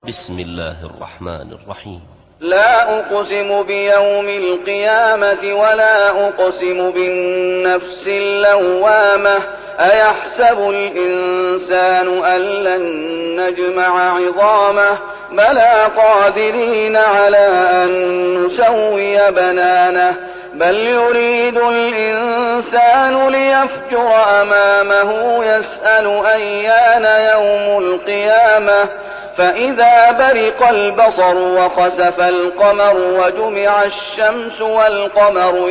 بسم الله الرحمن الرحيم. لا أقسم بيوم القيامة ولا أقسم بالنفس اللوامة أيحسب الإنسان أن لن نجمع عظامه بلى قادرين على أن نسوي بنانه بل يريد الإنسان ليفجر أمامه يسأل أيان يوم القيامة فإذا برق البصر وخسف القمر وجمع الشمس والقمر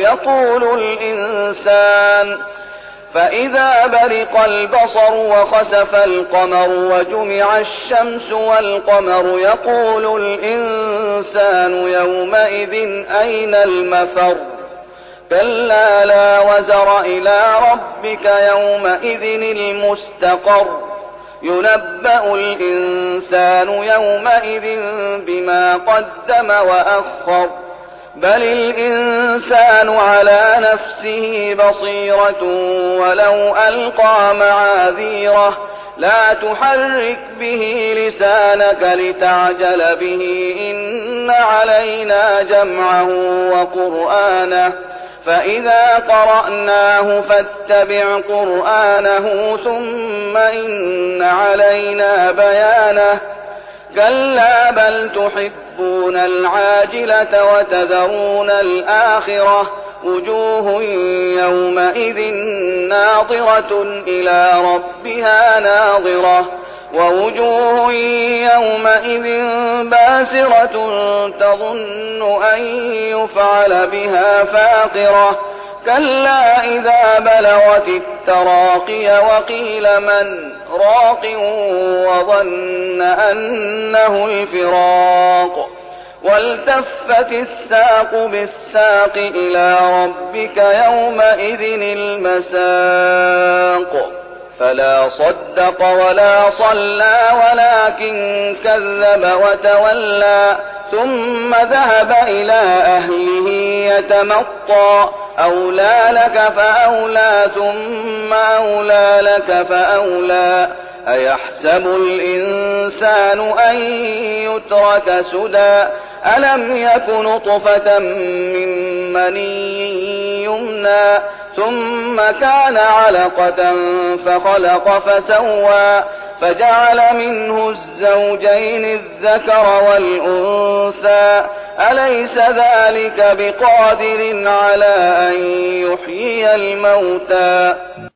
يقول الإنسان يومئذ أين المفر كلا لا وزر إلى ربك يومئذ المستقر ينبأ الإنسان يومئذ بما قدم وأخر بل الإنسان على نفسه بصيرة ولو ألقى معاذيره لا تحرك به لسانك لتعجل به إن علينا جمعه وقرآنه فإذا قرأناه فاتبع قرآنه ثم إن علينا بيانه كلا بل تحبون العاجلة وتذرون الآخرة وجوه يومئذ ناظرة إلى ربها ناظرة ووجوه يومئذ باسرة تظن أن يفعل بها فاقرة كلا إذا بلغت التراقي وقيل من راق وظن أنه الفراق والتفت الساق بالساق إلى ربك يومئذ المساق فلا صدق ولا صلى ولكن كذب وتولى ثم ذهب إلى أهله يتمطى أولى لك فأولى ثم أولى لك فأولى أيحسب الإنسان أن يترك سدى ألم يك نطفة من مني يمنى ثم كان علقة فخلق فسوى فجعل منه الزوجين الذكر والأنثى أليس ذلك بقادر على أن يحيي الموتى